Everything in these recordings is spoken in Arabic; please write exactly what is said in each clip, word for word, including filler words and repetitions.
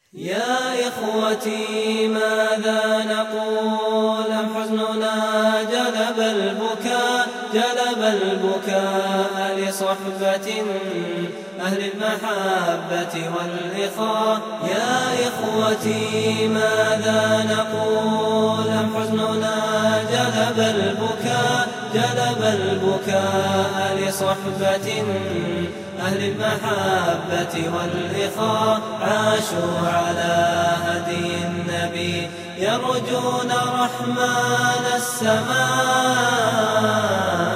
يا إخوتي ماذا نقول؟ أم حزننا جلب البكاء جلب البكاء لصحبة أهل المحبة والإخاء. يا إخوتي ماذا نقول؟ أم حزننا جلب البكاء جلب البكاء لصحبة أهل المحبة والإخاء. عاشوا على هدي النبي يرجون رحمن السماء،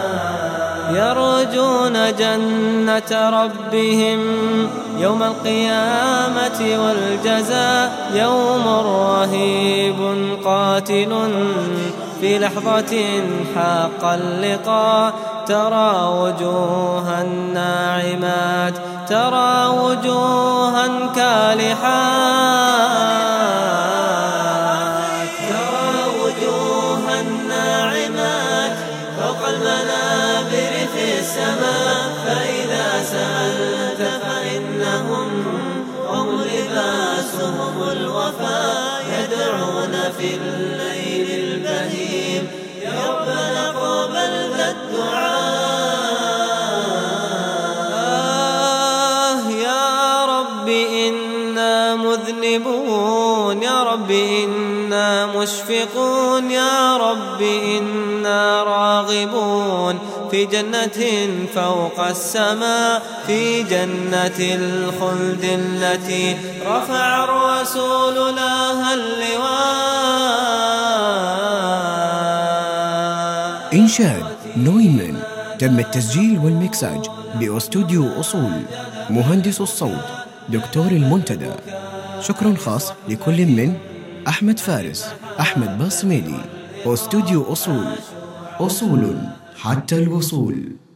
يرجون جنة ربهم يوم القيامة والجزاء. يوم رهيب قاتل في لحظة حق اللقاء. ترى وجوها ناعمات ترى وجوها كالحات، ترى وجوها ناعمات فوق المنابر في السماء. فإذا سألت فإنهم هم لباسهم الوفاء، يدعون في الليل البهيم يا ربنا قبل ذا الدعاء. آه يا رب إنا مذنبون، يا رب إنا مشفقون، يا رب إنا راغبون في جنة فوق السماء، في جنة الخلد التي رفع الرسول لها اللواء. إنشاد نويمان. تم التسجيل والمكساج بأستوديو أصول. مهندس الصوت دكتور المنتدى. شكر خاص لكل من أحمد فارس، أحمد باصميدي. أستوديو أصول، أصول حتى الوصول.